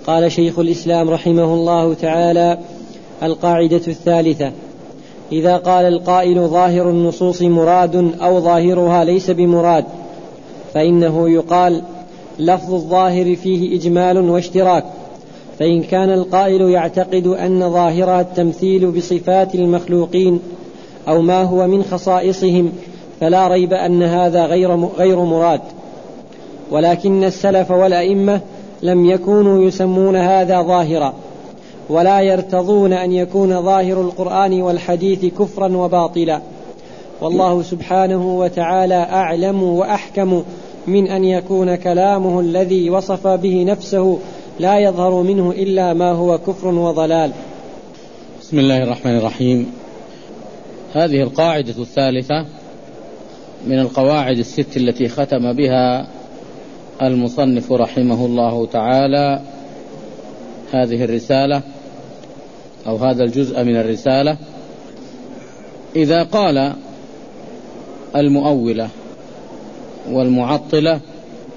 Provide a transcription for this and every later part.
قال شيخ الإسلام رحمه الله تعالى: القاعدة الثالثة: إذا قال القائل ظاهر النصوص مراد أو ظاهرها ليس بمراد، فإنه يقال لفظ الظاهر فيه إجمال واشتراك، فإن كان القائل يعتقد أن ظاهرها التمثيل بصفات المخلوقين أو ما هو من خصائصهم فلا ريب أن هذا غير مراد، ولكن السلف والأئمة لم يكونوا يسمون هذا ظاهرا، ولا يرتضون أن يكون ظاهر القرآن والحديث كفرا وباطلا، والله سبحانه وتعالى أعلم وأحكم من أن يكون كلامه الذي وصف به نفسه لا يظهر منه إلا ما هو كفر وضلال. بسم الله الرحمن الرحيم. هذه القاعدة الثالثة من القواعد الست التي ختم بها المصنف رحمه الله تعالى هذه الرسالة أو هذا الجزء من الرسالة. إذا قال المؤولة والمعطلة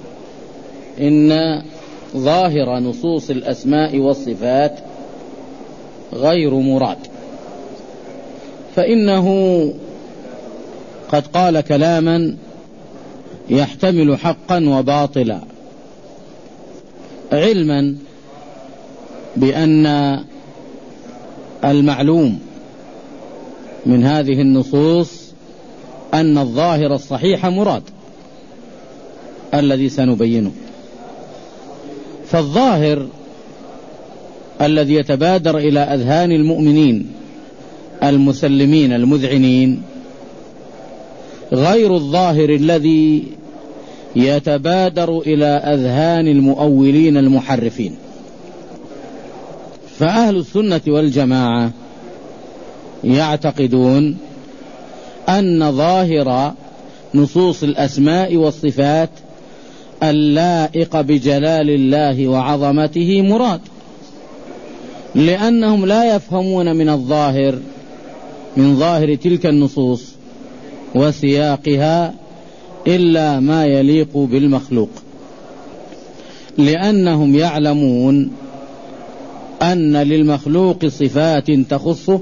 إن ظاهر نصوص الأسماء والصفات غير مراد، فإنه قد قال كلاما يحتمل حقا وباطلا، علما بأن المعلوم من هذه النصوص أن الظاهر الصحيح مراد الذي سنبينه. فالظاهر الذي يتبادر إلى أذهان المؤمنين المسلمين المذعنين غير الظاهر الذي يتبادر إلى أذهان المؤولين المحرفين. فأهل السنة والجماعة يعتقدون أن ظاهر نصوص الأسماء والصفات اللائق بجلال الله وعظمته مراد، لأنهم لا يفهمون من الظاهر من ظاهر تلك النصوص وسياقها إلا ما يليق بالمخلوق، لأنهم يعلمون أن للمخلوق صفات تخصه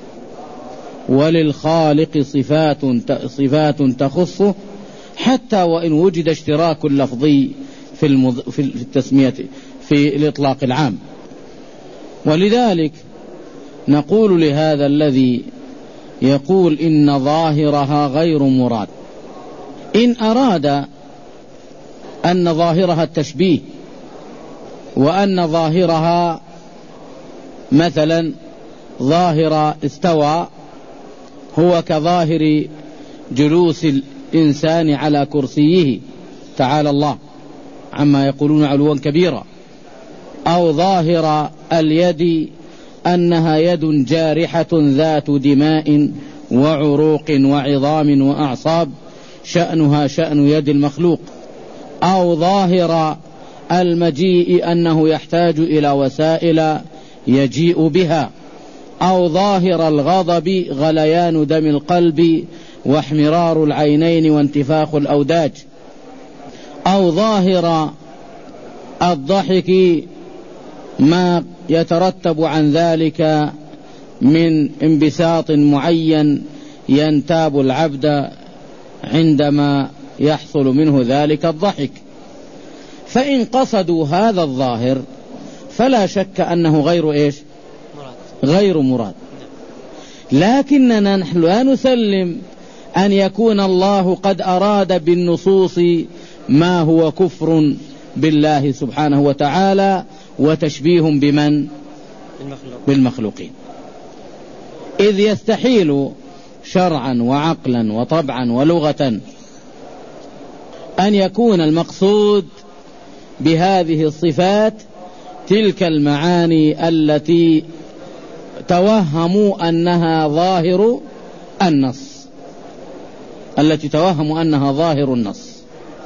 وللخالق صفات تخصه، حتى وإن وجد اشتراك لفظي في التسمية في الإطلاق العام. ولذلك نقول لهذا الذي يقول إن ظاهرها غير مراد، إن أراد أن ظاهرها التشبيه وأن ظاهرها مثلا ظاهر استوى هو كظاهر جلوس الإنسان على كرسيه تعالى الله عما يقولون علوا كبيرا، أو ظاهر اليد أنها يد جارحة ذات دماء وعروق وعظام وأعصاب شأنها شأن يد المخلوق، أو ظاهر المجيء أنه يحتاج إلى وسائل يجيء بها، أو ظاهر الغضب غليان دم القلب واحمرار العينين وانتفاخ الأوداج، أو ظاهر الضحك ما يترتب عن ذلك من انبساط معين ينتاب العبد عندما يحصل منه ذلك الضحك. فإن قصدوا هذا الظاهر فلا شك أنه غير مراد. لكننا نحن لا نسلم أن يكون الله قد أراد بالنصوص ما هو كفر بالله سبحانه وتعالى وتشبيه بمن؟ بالمخلوقين، إذ يستحيل شرعا وعقلا وطبعا ولغة أن يكون المقصود بهذه الصفات تلك المعاني التي توهموا أنها ظاهر النص،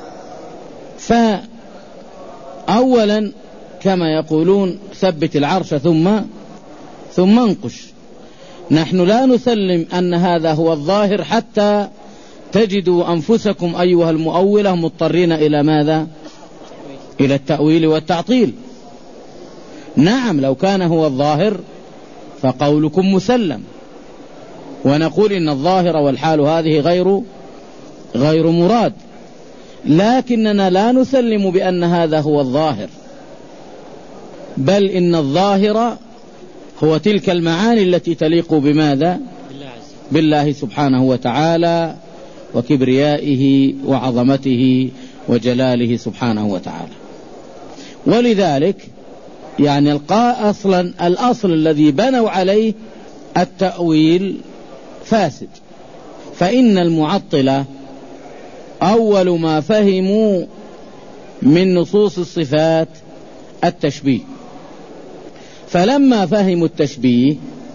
فأولا كما يقولون ثبت العرش ثم انقش. نحن لا نسلم أن هذا هو الظاهر حتى تجدوا أنفسكم أيها المؤولة مضطرين إلى ماذا؟ إلى التأويل والتعطيل. نعم لو كان هو الظاهر فقولكم مسلم، ونقول إن الظاهر والحال هذه غير مراد، لكننا لا نسلم بأن هذا هو الظاهر، بل إن الظاهر هو تلك المعاني التي تليق بماذا؟ بالله سبحانه وتعالى وكبريائه وعظمته وجلاله سبحانه وتعالى. ولذلك يعني الأصل الذي بنوا عليه التأويل فاسد، فإن المعطلة أول ما فهموا من نصوص الصفات التشبيه، فلما فهموا التشبيه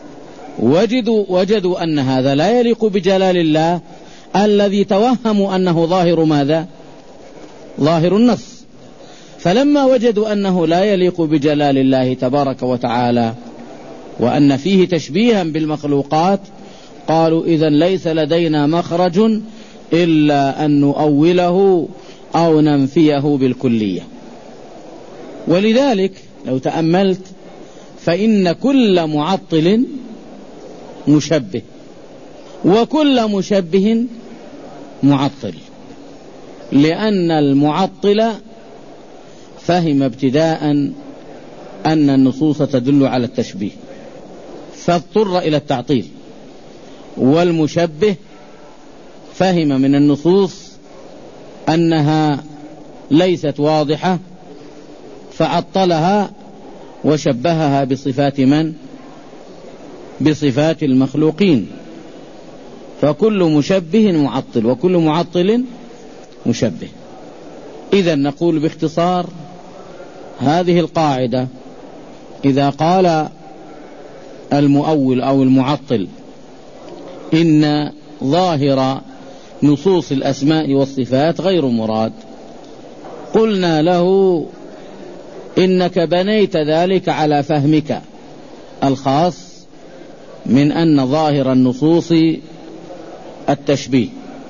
وجدوا أن هذا لا يليق بجلال الله الذي توهموا أنه ظاهر ماذا؟ ظاهر النص. فلما وجدوا أنه لا يليق بجلال الله تبارك وتعالى وأن فيه تشبيها بالمخلوقات، قالوا إذن ليس لدينا مخرج إلا أن نؤوله أو ننفيه بالكلية. ولذلك لو تأملت فإن كل معطل مشبه، وكل مشبه معطل، لأن المعطل فهم ابتداء أن النصوص تدل على التشبيه فاضطر إلى التعطيل، والمشبه فهم من النصوص أنها ليست واضحة فعطلها وشبهها بصفات من؟ بصفات المخلوقين. فكل مشبه معطل وكل معطل مشبه. إذن نقول باختصار هذه القاعدة: إذا قال المؤول أو المعطل إن ظاهر نصوص الأسماء والصفات غير مراد، قلنا له إنك بنيت ذلك على فهمك الخاص من أن ظاهر النصوص التشبيه،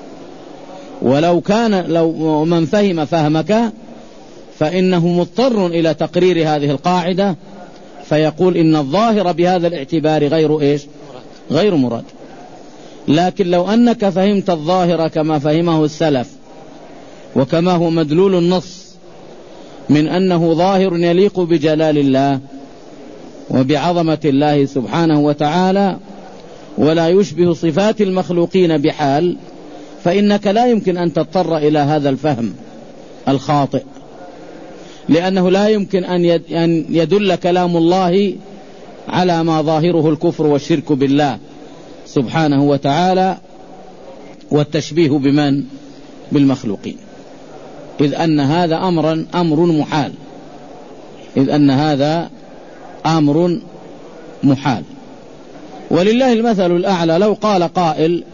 لو من فهم فهمك فإنه مضطر إلى تقرير هذه القاعدة، فيقول إن الظاهر بهذا الاعتبار غير مراد. لكن لو أنك فهمت الظاهر كما فهمه السلف وكما هو مدلول النص من أنه ظاهر يليق بجلال الله وبعظمة الله سبحانه وتعالى ولا يشبه صفات المخلوقين بحال، فإنك لا يمكن أن تضطر إلى هذا الفهم الخاطئ، لأنه لا يمكن أن يدل كلام الله على ما ظاهره الكفر والشرك بالله سبحانه وتعالى والتشبيه بمن؟ بالمخلوقين، إذ أن هذا أمر محال، إذ أن هذا أمر محال. ولله المثل الأعلى. لو قال قائل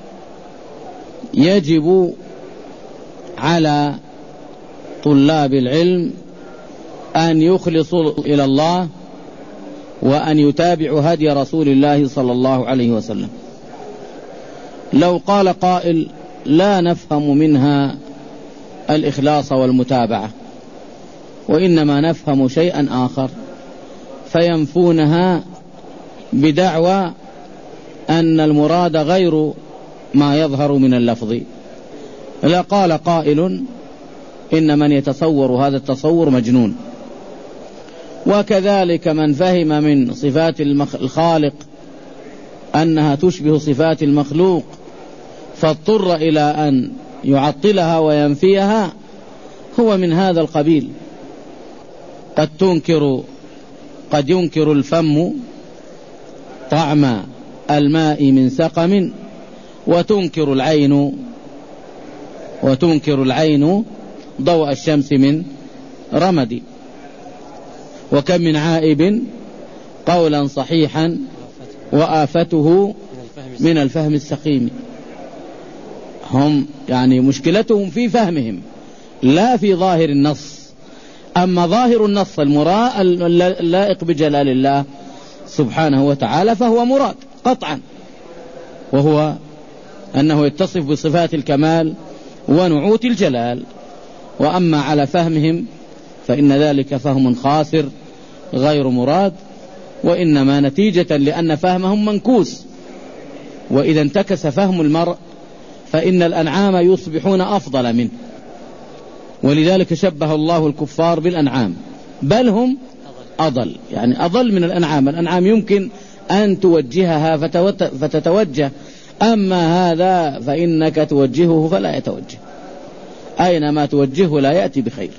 يجب على طلاب العلم أن يخلصوا إلى الله وأن يتابعوا هدي رسول الله صلى الله عليه وسلم، لو قال قائل لا نفهم منها الإخلاص والمتابعة وإنما نفهم شيئا آخر، فينفونها بدعوى أن المراد غير ما يظهر من اللفظ، لقال قائل إن من يتصور هذا التصور مجنون. وكذلك من فهم من صفات الخالق أنها تشبه صفات المخلوق فاضطر إلى أن يعطلها وينفيها، هو من هذا القبيل. قد ينكر الفم طعم الماء من سقم وتنكر العين ضوء الشمس من رمد، وكم من عائب قولا صحيحا وآفته من الفهم السقيم. هم يعني مشكلتهم في فهمهم لا في ظاهر النص. أما ظاهر النص اللائق بجلال الله سبحانه وتعالى فهو مراد قطعا، وهو أنه يتصف بصفات الكمال ونعوت الجلال. وأما على فهمهم فإن ذلك فهم خاسر غير مراد، وإنما نتيجة لأن فهمهم منكوس، وإذا انتكس فهم المرء فإن الأنعام يصبحون أفضل منه، ولذلك شبه الله الكفار بالأنعام، بل هم أضل، يعني أضل من الأنعام. الأنعام يمكن أن توجهها فتتوجه، أما هذا فإنك توجهه فلا يتوجه، أينما توجهه لا يأتي بخير.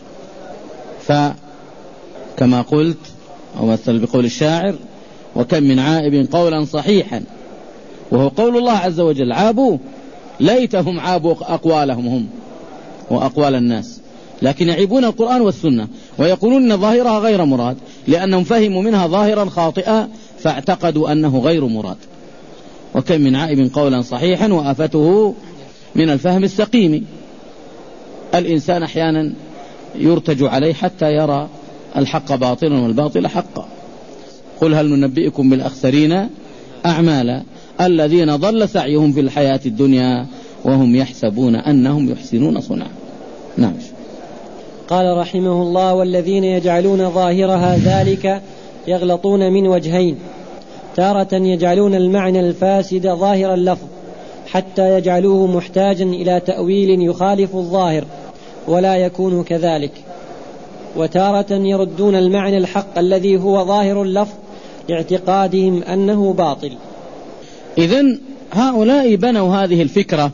فكما قلت أو مثل بقول الشاعر: وكم من عائب قولا صحيحا، وهو قول الله عز وجل: عابوا ليتهم عابوا أقوالهم هم وأقوال الناس، لكن يعيبون القرآن والسنة ويقولون إن ظاهرها غير مراد، لأنهم فهموا منها ظاهرا خاطئا فاعتقدوا أنه غير مراد. وكم من عائب قولا صحيحا وآفته من الفهم السقيم. الإنسان أحيانا يرتج عليه حتى يرى الحق باطلا والباطل حقا. قل هل ننبئكم بالأخسرين أعمالا الذين ضل سعيهم في الحياة الدنيا وهم يحسبون أنهم يحسنون صنعا. نعم. قال رحمه الله: والذين يجعلون ظاهرها ذلك يغلطون من وجهين: تارة يجعلون المعنى الفاسد ظاهر اللفظ حتى يجعلوه محتاجا إلى تأويل يخالف الظاهر ولا يكون كذلك، وتارة يردون المعنى الحق الذي هو ظاهر اللفظ لاعتقادهم أنه باطل. إذن هؤلاء بنوا هذه الفكرة،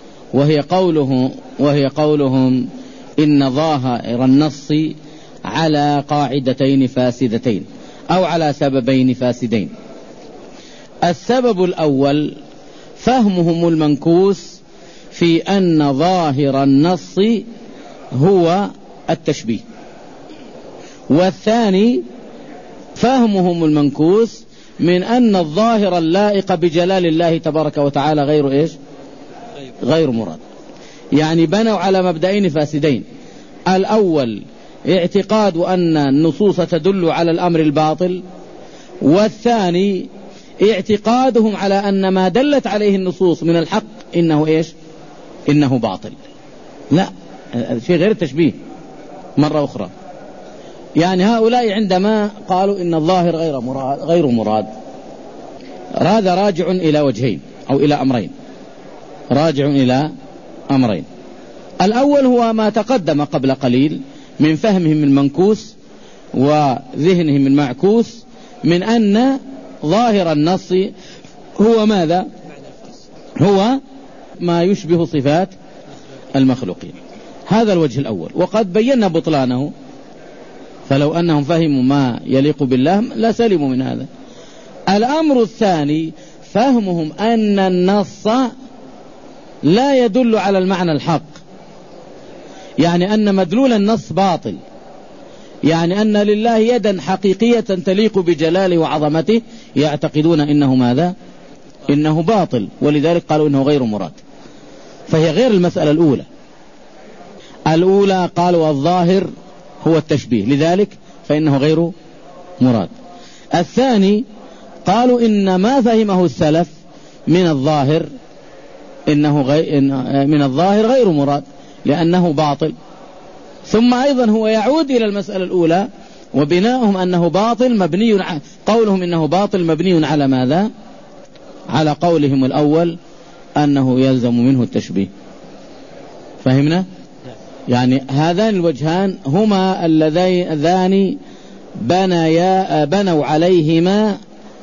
وهي قولهم إن ظاهر النص على قاعدتين فاسدتين أو على سببين فاسدين. السبب الأول فهمهم المنكوس في أن ظاهر النص هو التشبيه، والثاني فهمهم المنكوس من أن الظاهر اللائق بجلال الله تبارك وتعالى غير مراد. يعني بنوا على مبدئين فاسدين: الأول اعتقاد أن النصوص تدل على الأمر الباطل، والثاني اعتقادهم على أن ما دلت عليه النصوص من الحق إنه باطل. لا، شيء غير التشبيه مرة أخرى. يعني هؤلاء عندما قالوا إن الظاهر غير مراد، هذا راجع إلى وجهين أو إلى أمرين. الأول هو ما تقدم قبل قليل من فهمهم المنكوس وذهنهم المعكوس من أن ظاهر النص هو ماذا؟ هو ما يشبه صفات المخلوقين. هذا الوجه الأول، وقد بينا بطلانه، فلو أنهم فهموا ما يليق بالله لا سلموا من هذا. الأمر الثاني فهمهم أن النص لا يدل على المعنى الحق، يعني أن مدلول النص باطل، يعني أن لله يدا حقيقية تليق بجلاله وعظمته، يعتقدون إنه ماذا؟ إنه باطل، ولذلك قالوا إنه غير مراد. فهي غير المسألة الأولى قالوا الظاهر هو التشبيه، لذلك فإنه غير مراد. الثاني قالوا إن ما فهمه السلف من الظاهر من الظاهر غير مراد لأنه باطل. ثم أيضا هو يعود إلى المسألة الأولى، وبناؤهم أنه باطل قولهم إنه باطل مبني على ماذا؟ على قولهم الأول أنه يلزم منه التشبيه. فهمنا؟ يعني هذان الوجهان هما اللذان بنوا عليهما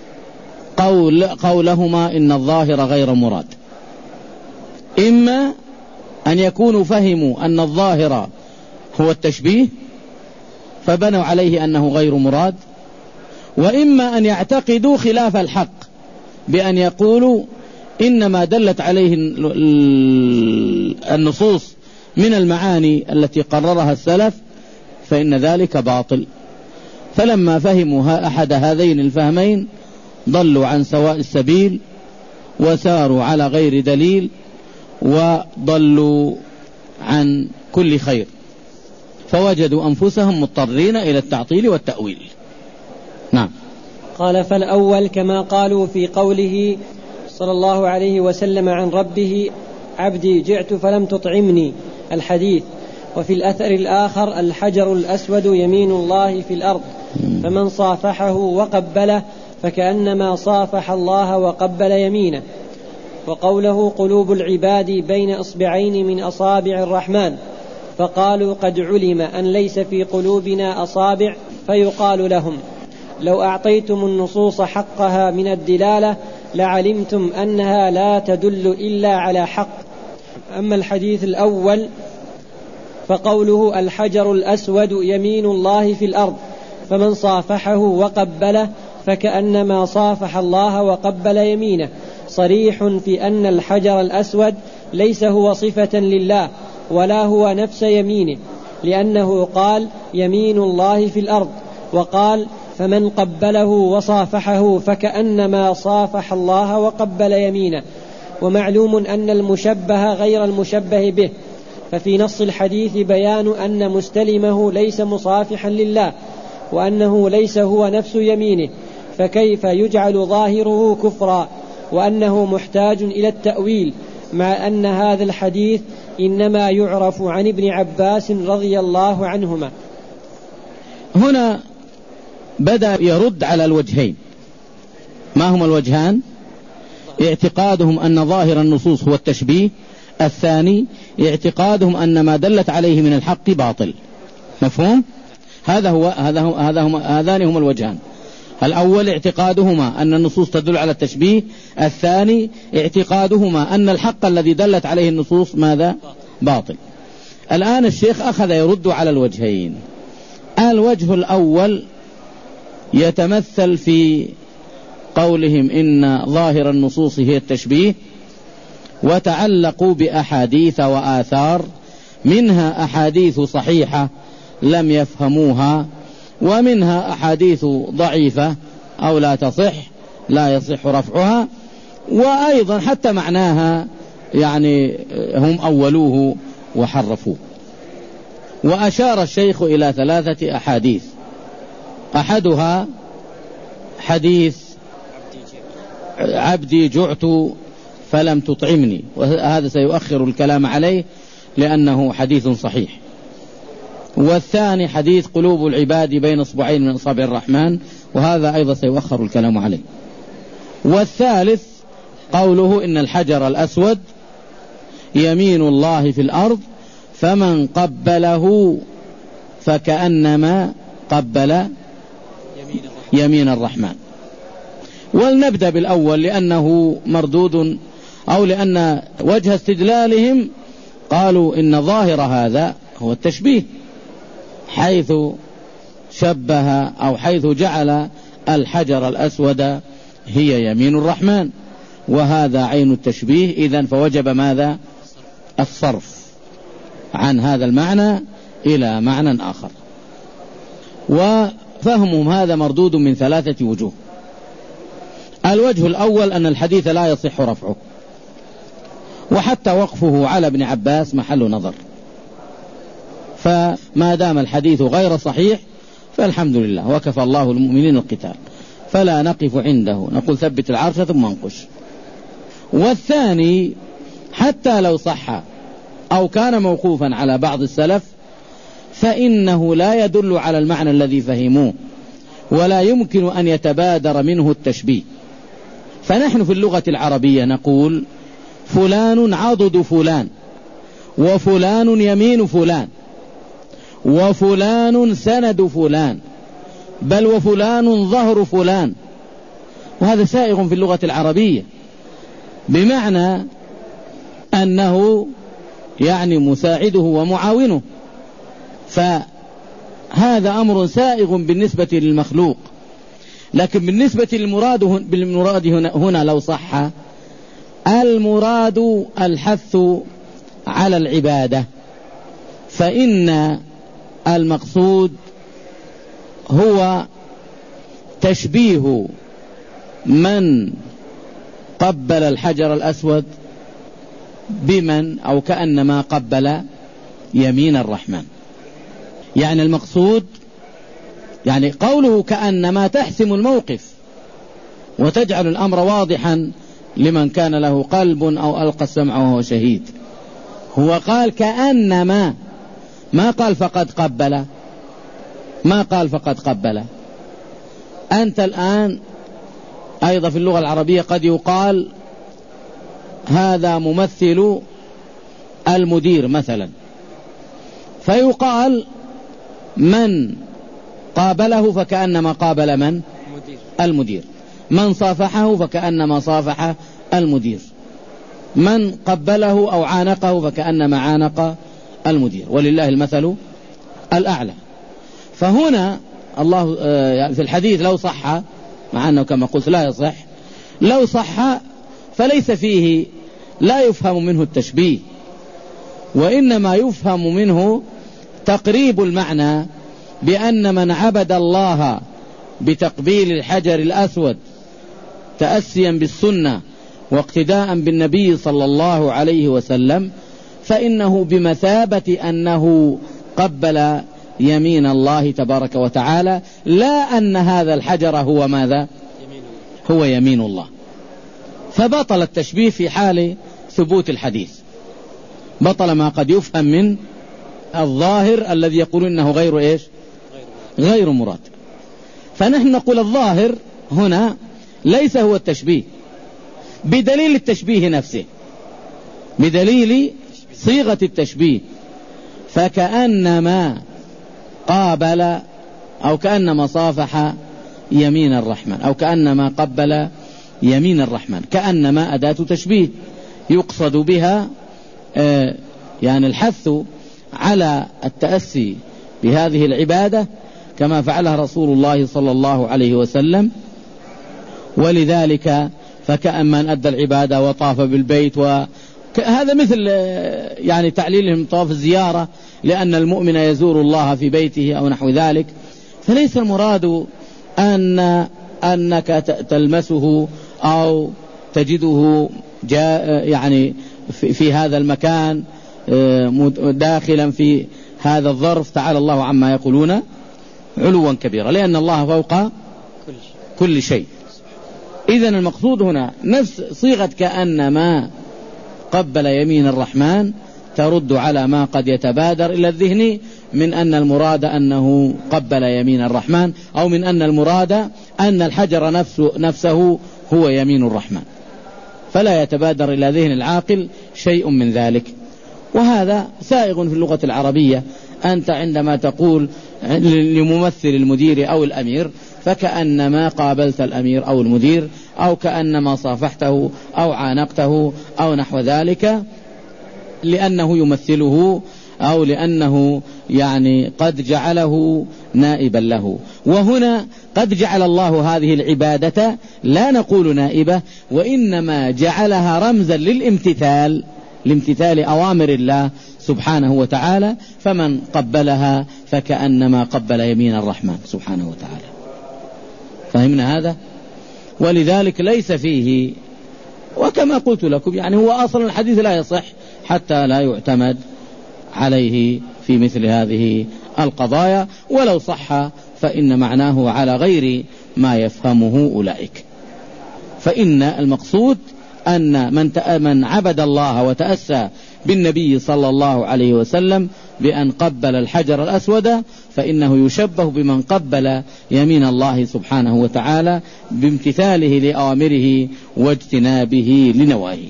قولهما إن الظاهر غير مراد. إما أن يكونوا فهموا أن الظاهر هو التشبيه فبنوا عليه أنه غير مراد، وإما أن يعتقدوا خلاف الحق بأن يقولوا إنما دلت عليه النصوص من المعاني التي قررها السلف فإن ذلك باطل. فلما فهموا أحد هذين الفهمين ضلوا عن سواء السبيل وساروا على غير دليل وضلوا عن كل خير، فوجدوا أنفسهم مضطرين إلى التعطيل والتأويل. نعم. قال: فالأول كما قالوا في قوله صلى الله عليه وسلم عن ربه: عبدي جعت فلم تطعمني، الحديث. وفي الأثر الآخر: الحجر الأسود يمين الله في الأرض فمن صافحه وقبله فكأنما صافح الله وقبل يمينه. وقوله قلوب العباد بين إصبعين من أصابع الرحمن، فقالوا قد علم أن ليس في قلوبنا أصابع، فيقال لهم لو أعطيتم النصوص حقها من الدلالة لعلمتم أنها لا تدل إلا على حق. أما الحديث الأول فقوله الحجر الأسود يمين الله في الأرض، فمن صافحه وقبله فكأنما صافح الله وقبل يمينه، صريح في أن الحجر الأسود ليس هو صفة لله ولا هو نفس يمينه، لأنه قال يمين الله في الأرض، وقال فمن قبله وصافحه فكأنما صافح الله وقبل يمينه. ومعلوم أن المشبه غير المشبه به، ففي نص الحديث بيان أن مستلمه ليس مصافحا لله، وأنه ليس هو نفس يمينه، فكيف يجعل ظاهره كفرا، وأنه محتاج إلى التأويل، مع أن هذا الحديث إنما يعرف عن ابن عباس رضي الله عنهما. هنا بدأ يرد على الوجهين. ما هما الوجهان؟ اعتقادهم أن ظاهر النصوص هو التشبيه، الثاني اعتقادهم أن ما دلت عليه من الحق باطل. مفهوم؟ هذان هما الوجهان. الأول اعتقادهما أن النصوص تدل على التشبيه، الثاني اعتقادهما أن الحق الذي دلت عليه النصوص ماذا؟ باطل. الآن الشيخ أخذ يرد على الوجهين. الوجه الأول يتمثل في قولهم إن ظاهر النصوص هي التشبيه، وتعلقوا بأحاديث وآثار، منها أحاديث صحيحة لم يفهموها، ومنها أحاديث ضعيفة أو لا تصح، لا يصح رفعها، وأيضا حتى معناها يعني هم أولوه وحرفوه. وأشار الشيخ إلى 3 أحاديث، أحدها حديث عبدي جعت فلم تطعمني، وهذا سيؤخر الكلام عليه لأنه حديث صحيح. والثاني حديث قلوب العباد بين إصبعين من أصابع الرحمن، وهذا أيضا سيؤخر الكلام عليه. والثالث قوله إن الحجر الأسود يمين الله في الأرض، فمن قبله فكأنما قبل يمين الرحمن. ولنبدأ بالأول لأنه مردود، أو لأن وجه استدلالهم قالوا إن ظاهر هذا هو التشبيه، حيث شبه أو حيث جعل الحجر الأسود هي يمين الرحمن، وهذا عين التشبيه. إذن فوجب ماذا؟ الصرف عن هذا المعنى إلى معنى آخر. وفهمهم هذا مردود من 3 وجوه. الوجه الأول أن الحديث لا يصح رفعه، وحتى وقفه على ابن عباس محل نظر، فما دام الحديث غير صحيح فالحمد لله، وكفى الله المؤمنين القتال، فلا نقف عنده، نقول ثبت العرش ثم انقش. والثاني حتى لو صح أو كان موقوفا على بعض السلف فإنه لا يدل على المعنى الذي فهموه، ولا يمكن أن يتبادر منه التشبيه. فنحن في اللغة العربية نقول فلان عضد فلان، وفلان يمين فلان، وفلان سند فلان، بل وفلان ظهر فلان، وهذا سائغ في اللغة العربية، بمعنى أنه يعني مساعده ومعاونه. فهذا أمر سائغ بالنسبة للمخلوق. لكن بالنسبة بالمراد هنا لو صح، المراد الحث على العبادة، فإن المقصود هو تشبيه من قبل الحجر الأسود بمن أو كأنما قبل يمين الرحمن. يعني المقصود يعني قوله كأنما تحسم الموقف وتجعل الأمر واضحا لمن كان له قلب أو ألقى السمع وهو شهيد. هو قال كأنما، ما قال فقد قبل، ما قال فقد قبل، أنت الآن أيضا في اللغة العربية قد يقال هذا ممثل المدير مثلا، فيقال من قابله فكأنما قابل من؟ المدير. من صافحه فكأنما صافح المدير. من قبله أو عانقه فكأنما عانق المدير، ولله المثل الأعلى. فهنا الله في الحديث لو صح، مع أنه كما قلت لا يصح، لو صح فليس فيه، لا يفهم منه التشبيه، وإنما يفهم منه تقريب المعنى، بأن من عبد الله بتقبيل الحجر الأسود تأسيا بالسنة واقتداء بالنبي صلى الله عليه وسلم فإنه بمثابة أنه قبل يمين الله تبارك وتعالى، لا أن هذا الحجر هو ماذا؟ هو يمين الله. فبطل التشبيه في حال ثبوت الحديث، بطل ما قد يفهم من الظاهر الذي يقول إنه غير إيش؟ غير مراد. فنحن نقول الظاهر هنا ليس هو التشبيه، بدليل التشبيه نفسه، بدليل صيغة التشبيه، فكأنما قابل أو كأنما صافح يمين الرحمن أو كأنما قبل يمين الرحمن، كأنما أداة تشبيه يقصد بها يعني الحث على التأسي بهذه العبادة كما فعلها رسول الله صلى الله عليه وسلم. ولذلك فكأن من أدى العبادة وطاف بالبيت، وهذا مثل يعني تعليلهم طواف الزيارة، لأن المؤمن يزور الله في بيته أو نحو ذلك. فليس المراد أنك تلمسه أو تجده يعني في هذا المكان داخلا في هذا الظرف، تعالى الله عما يقولون علوا كبيرا، لأن الله فوق كل شيء. إذن المقصود هنا نفس صيغة كأنما قبل يمين الرحمن ترد على ما قد يتبادر إلى الذهن من أن المراد أنه قبل يمين الرحمن، أو من أن المراد أن الحجر نفسه هو يمين الرحمن، فلا يتبادر إلى ذهن العاقل شيء من ذلك. وهذا سائغ في اللغة العربية. أنت عندما تقول لممثل المدير أو الأمير فكأنما قابلت الأمير أو المدير، أو كأنما صافحته أو عانقته أو نحو ذلك، لأنه يمثله أو لأنه يعني قد جعله نائبا له. وهنا قد جعل الله هذه العبادة لا نقول نائبة، وإنما جعلها رمزا لامتثال أوامر الله سبحانه وتعالى، فمن قبلها فكأنما قبل يمين الرحمن سبحانه وتعالى. فهمنا هذا؟ ولذلك ليس فيه، وكما قلت لكم يعني هو أصلا الحديث لا يصح حتى لا يعتمد عليه في مثل هذه القضايا، ولو صح فإن معناه على غير ما يفهمه أولئك. فإن المقصود أن من عبد الله وتأسى بالنبي صلى الله عليه وسلم بأن قبل الحجر الأسود فإنه يشبه بمن قبل يمين الله سبحانه وتعالى بامتثاله لأوامره واجتنابه لنواهيه.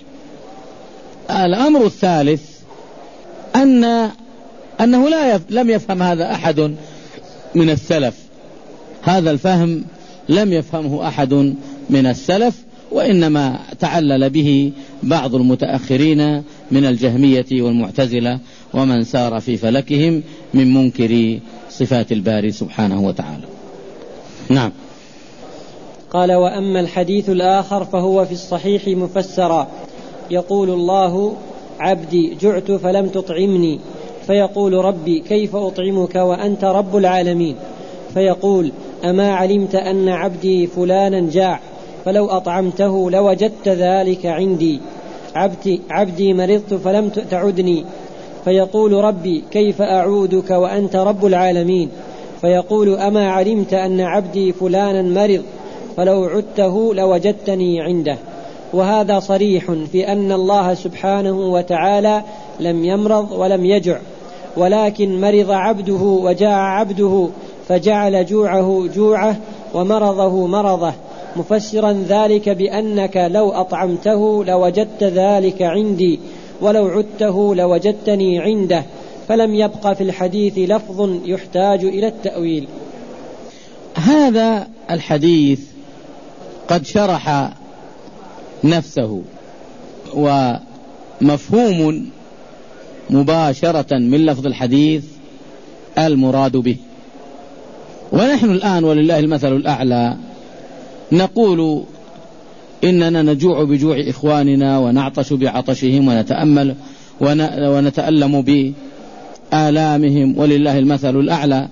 الأمر الثالث أنه لم يفهم هذا أحد من السلف، هذا الفهم لم يفهمه أحد من السلف، وإنما تعلل به بعض المتأخرين من الجهمية والمعتزلة ومن سار في فلكهم من منكر صفات الباري سبحانه وتعالى. نعم. قال: وأما الحديث الآخر فهو في الصحيح مفسرا، يقول الله: عبدي جعت فلم تطعمني، فيقول ربي كيف أطعمك وأنت رب العالمين؟ فيقول: أما علمت أن عبدي فلانا جاع، فلو أطعمته لوجدت ذلك عندي. عبدي مرضت فلم تعدني، فيقول ربي كيف أعودك وأنت رب العالمين؟ فيقول: أما علمت أن عبدي فلانا مرض، فلو عدته لوجدتني عنده. وهذا صريح في أن الله سبحانه وتعالى لم يمرض ولم يجع، ولكن مرض عبده وجاع عبده، فجعل جوعه جوعه ومرضه مرضه، مفسرا ذلك بأنك لو أطعمته لوجدت ذلك عندي، ولو عدته لوجدتني عنده، فلم يبق في الحديث لفظ يحتاج إلى التأويل. هذا الحديث قد شرح نفسه، ومفهوم مباشرة من لفظ الحديث المراد به. ونحن الآن ولله المثل الأعلى نقول إننا نجوع بجوع إخواننا ونعطش بعطشهم ونتألم بآلامهم، ولله المثل الأعلى.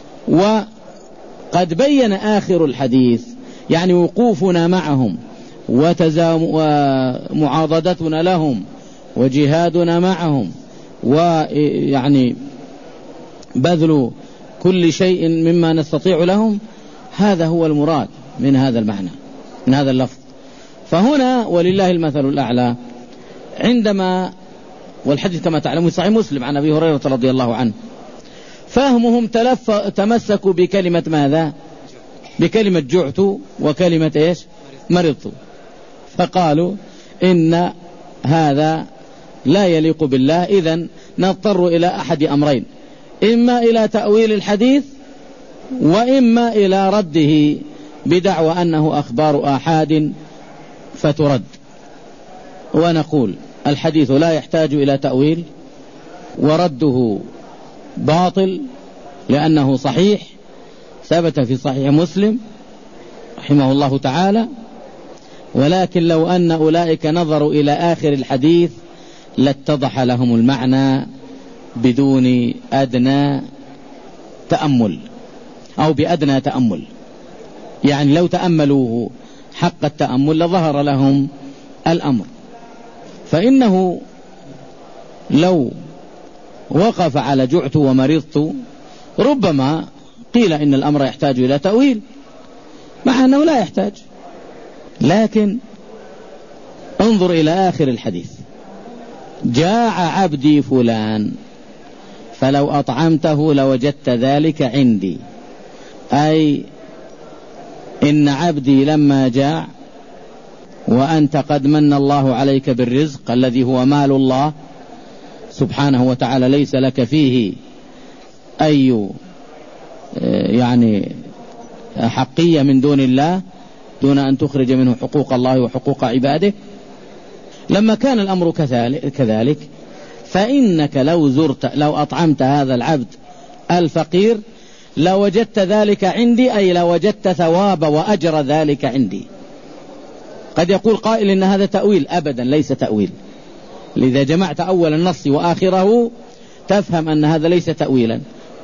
وقد بين آخر الحديث يعني وقوفنا معهم ومعاضدتنا لهم وجهادنا معهم، ويعني بذل كل شيء مما نستطيع لهم، هذا هو المراد من هذا المعنى، من هذا اللفظ. فهنا ولله المثل الأعلى عندما، والحديث كما تعلمون صحيح مسلم عن أبي هريرة رضي الله عنه، فهمهم تمسكوا بكلمة ماذا؟ بكلمة جعت وكلمة إيش؟ مرضت، فقالوا إن هذا لا يليق بالله، إذن نضطر إلى أحد أمرين، إما إلى تأويل الحديث وإما إلى رده بدعوى أنه أخبار آحاد فترد. ونقول الحديث لا يحتاج إلى تأويل، ورده باطل لأنه صحيح، ثبت في صحيح مسلم رحمه الله تعالى. ولكن لو أن أولئك نظروا إلى آخر الحديث لاتضح لهم المعنى بدون أدنى تأمل أو بأدنى تأمل، يعني لو تأملوه حق التأمل لظهر لهم الأمر. فإنه لو وقف على جعت ومرضت ربما قيل إن الأمر يحتاج إلى تأويل، مع أنه لا يحتاج. لكن انظر إلى آخر الحديث: جاع عبدي فلان فلو أطعمته لوجدت ذلك عندي، أي إن عبدي لما جاع وأنت قد من الله عليك بالرزق الذي هو مال الله سبحانه وتعالى، ليس لك فيه أي يعني حقية من دون الله، دون أن تخرج منه حقوق الله وحقوق عباده. لما كان الأمر كذلك فإنك لو أطعمت هذا العبد الفقير لوجدت ذلك عندي، أي لوجدت ثواب وأجر ذلك عندي. قد يقول قائل إن هذا تأويل، أبدا ليس تأويل. لذا جمعت أول النص وآخره تفهم أن هذا ليس تأويلا،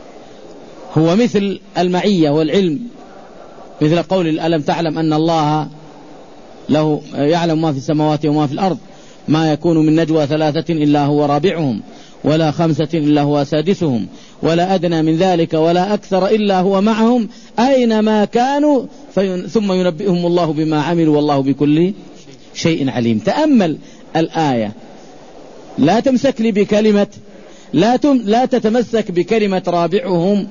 هو مثل المعية والعلم، مثل قول ألم تعلم أن الله له يعلم ما في السماوات وما في الأرض، ما يكون من نجوى 3 إلا هو رابعهم، ولا 5 إلا هو سادسهم، ولا أدنى من ذلك ولا أكثر إلا هو معهم أينما كانوا ثم ينبئهم الله بما عملوا والله بكل شيء عليم. تأمل الآية، لا تمسك لي بكلمة، لا تتمسك بكلمة رابعهم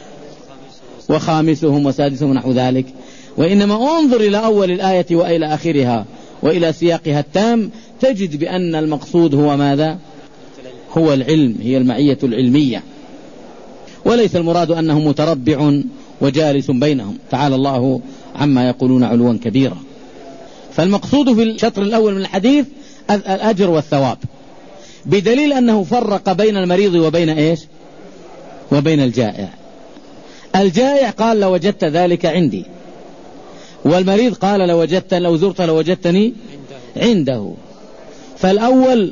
وخامسهم وسادسهم نحو ذلك، وإنما انظر إلى أول الآية وإلى آخرها وإلى سياقها التام، تجد بأن المقصود هو ماذا؟ هو العلم، هي المعية العلمية، وليس المراد أنه متربع وجالس بينهم، تعالى الله عما يقولون علوا كبيرا. فالمقصود في الشطر الأول من الحديث الأجر والثواب، بدليل أنه فرق بين المريض وبين إيش؟ وبين الجائع. الجائع قال لوجدت ذلك عندي، والمريض قال لو زرت لوجدتني عنده. فالأول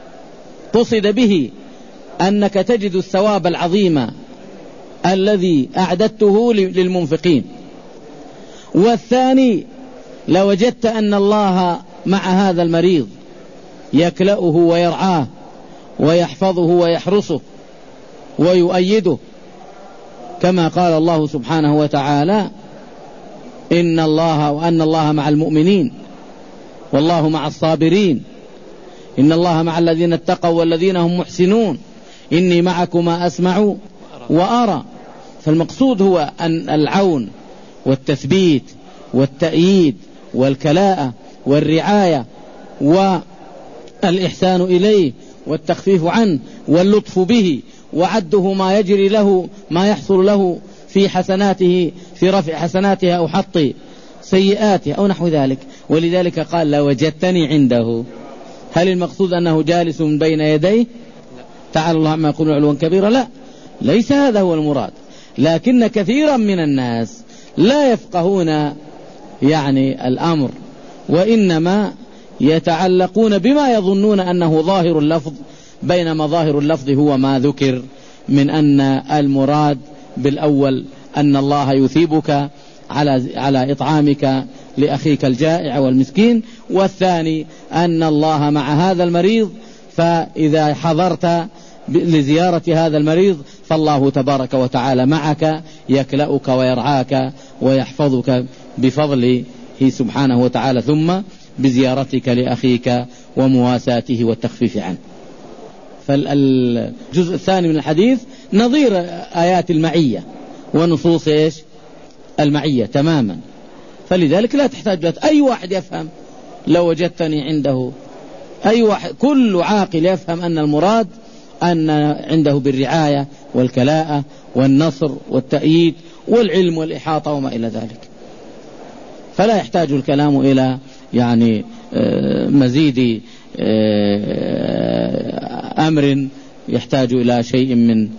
قصد به أنك تجد الثواب العظيم الذي أعددته للمنفقين، والثاني لوجدت أن الله مع هذا المريض يكلأه ويرعاه ويحفظه ويحرسه ويؤيده، كما قال الله سبحانه وتعالى إن الله مع المؤمنين والله مع الصابرين، إن الله مع الذين اتقوا والذين هم محسنون، إني معكما أسمع وأرى. فالمقصود هو أن العون والتثبيت والتأييد والكلاءة والرعاية والإحسان إليه والتخفيف عنه واللطف به وعده ما يجري له ما يحصل له في حسناته في رفع حسناته أو حط سيئاته أو نحو ذلك. ولذلك قال لو وجدتني عنده. هل المقصود أنه جالس من بين يديه؟ تعالى الله عما يقولون علوا كبيرا. لا، ليس هذا هو المراد، لكن كثيرا من الناس لا يفقهون يعني الأمر، وإنما يتعلقون بما يظنون أنه ظاهر اللفظ، بينما ظاهر اللفظ هو ما ذكر من أن المراد بالأول أن الله يثيبك على إطعامك لأخيك الجائع والمسكين، والثاني أن الله مع هذا المريض، فإذا حضرت لزيارة هذا المريض فالله تبارك وتعالى معك يكلأك ويرعاك ويحفظك بفضله سبحانه وتعالى، ثم بزيارتك لأخيك ومواساته والتخفيف عنه. فالجزء الثاني من الحديث نظير آيات المعية ونصوص المعية تماما، فلذلك لا تحتاج أي واحد يفهم لو وجدتني عنده، أي واحد كل عاقل يفهم أن المراد أن عنده بالرعاية والكلاءة والنصر والتأييد والعلم والإحاطة وما إلى ذلك. فلا يحتاج الكلام إلى يعني مزيد أمر يحتاج إلى شيء من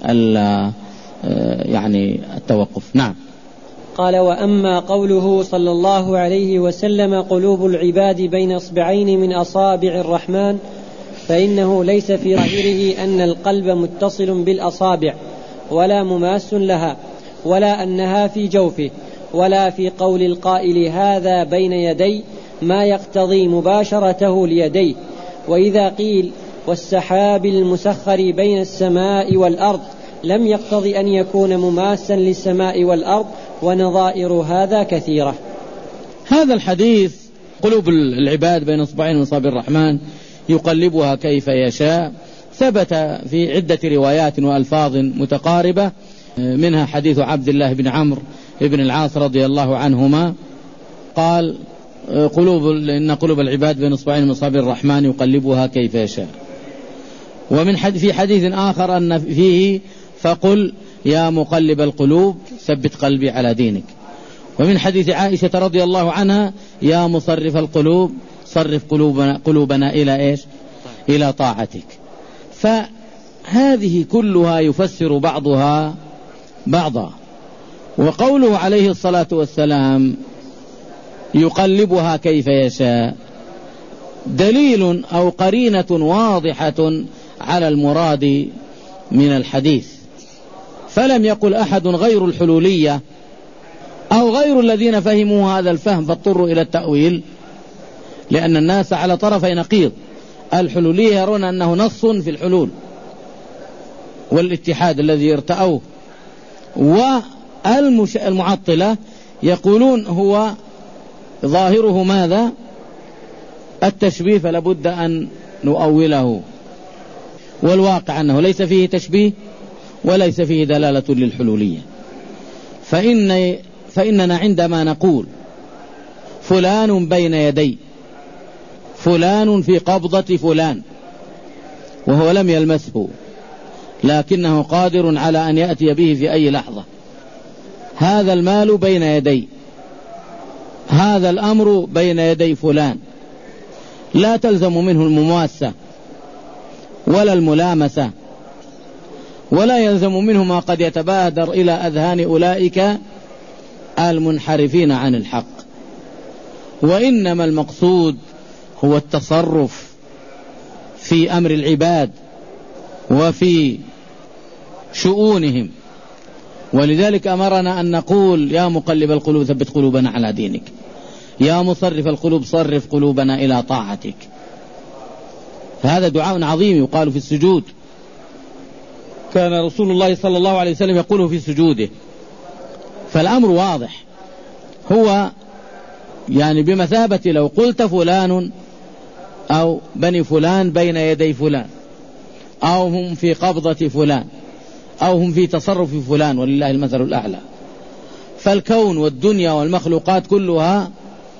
يعني التوقف. نعم. قال: وأما قوله صلى الله عليه وسلم قلوب العباد بين أصبعين من أصابع الرحمن، فإنه ليس في ظاهره أن القلب متصل بالأصابع ولا مماس لها، ولا أنها في جوفه، ولا في قول القائل هذا بين يدي ما يقتضي مباشرته ليديه. وإذا قيل والسحاب المسخر بين السماء والأرض لم يقتضي أن يكون مماسا للسماء والأرض، ونظائر هذا كثيرة. هذا الحديث قلوب العباد بين اصبعين من اصابع الرحمن يقلبها كيف يشاء، ثبت في عدة روايات وألفاظ متقاربة، منها حديث عبد الله بن عمرو بن العاص رضي الله عنهما قال: إن قلوب العباد بين اصبعين من اصابع الرحمن يقلبها كيف يشاء. ومن في حديث آخر أن فيه فقل يا مقلب القلوب ثبت قلبي على دينك. ومن حديث عائشة رضي الله عنها يا مصرف القلوب صرف قلوبنا إلى إلى طاعتك. فهذه كلها يفسر بعضها بعضا. وقوله عليه الصلاة والسلام يقلبها كيف يشاء دليل أو قرينة واضحة على المراد من الحديث، فلم يقل أحد غير الحلولية أو غير الذين فهموا هذا الفهم فاضطروا إلى التأويل، لأن الناس على طرفي نقيض. الحلولية يرون أنه نص في الحلول والاتحاد الذي ارتأوه، والمعطلة يقولون هو ظاهره ماذا؟ التشبيه، فلابد أن نؤوله، والواقع أنه ليس فيه تشبيه وليس فيه دلالة للحلولية. فإننا عندما نقول فلان بين يدي، فلان في قبضة فلان وهو لم يلمسه لكنه قادر على أن يأتي به في أي لحظة، هذا المال بين يدي، هذا الأمر بين يدي فلان، لا تلزم منه المماسة ولا الملامسة، ولا يلزم منه ما قد يتبادر إلى أذهان أولئك المنحرفين عن الحق. وإنما المقصود هو التصرف في أمر العباد وفي شؤونهم. ولذلك أمرنا أن نقول يا مقلب القلوب ثبت قلوبنا على دينك، يا مصرف القلوب صرف قلوبنا إلى طاعتك. فهذا دعاء عظيم يقال في السجود، كان رسول الله صلى الله عليه وسلم يقوله في سجوده. فالأمر واضح، هو يعني بمثابة لو قلت فلان أو بني فلان بين يدي فلان، أو هم في قبضة فلان، أو هم في تصرف فلان، ولله المثل الأعلى. فالكون والدنيا والمخلوقات كلها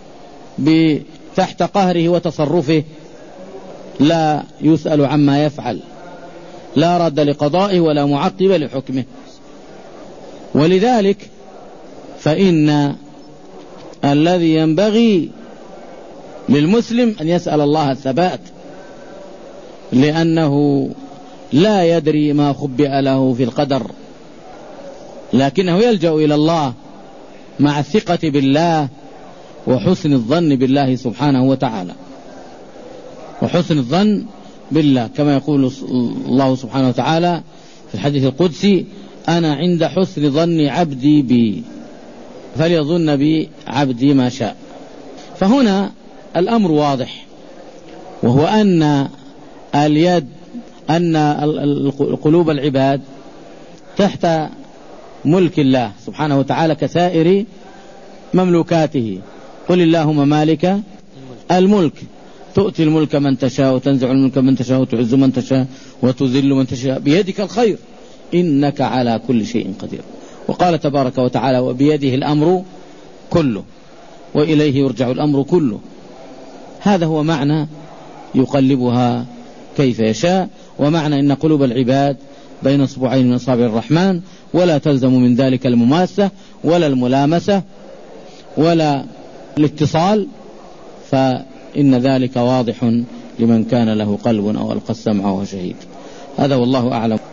تحت قهره وتصرفه، لا يسأل عما يفعل، لا رد لقضائه ولا معقب لحكمه. ولذلك فإن الذي ينبغي للمسلم أن يسأل الله الثبات، لأنه لا يدري ما خبئ له في القدر، لكنه يلجأ إلى الله مع الثقة بالله وحسن الظن بالله سبحانه وتعالى، وحسن الظن بالله كما يقول الله سبحانه وتعالى في الحديث القدسي: أنا عند حسن ظن عبدي بي فليظن بي عبدي ما شاء. فهنا الأمر واضح، وهو أن قلوب العباد تحت ملك الله سبحانه وتعالى كسائر مملوكاته. قل اللهم مالك الملك تؤتي الملك من تشاء وتنزع الملك من تشاء وتعز من تشاء وتذل من تشاء بيدك الخير إنك على كل شيء قدير. وقال تبارك وتعالى: وبيده الأمر كله وإليه يرجع الأمر كله. هذا هو معنى يقلبها كيف يشاء، ومعنى إن قلوب العباد بين اصبعين من اصابع الرحمن، ولا تلزم من ذلك المماسة ولا الملامسة ولا الاتصال، فإن ذلك واضح لمن كان له قلب أو ألقى السمع وهو شهيد. هذا والله أعلم.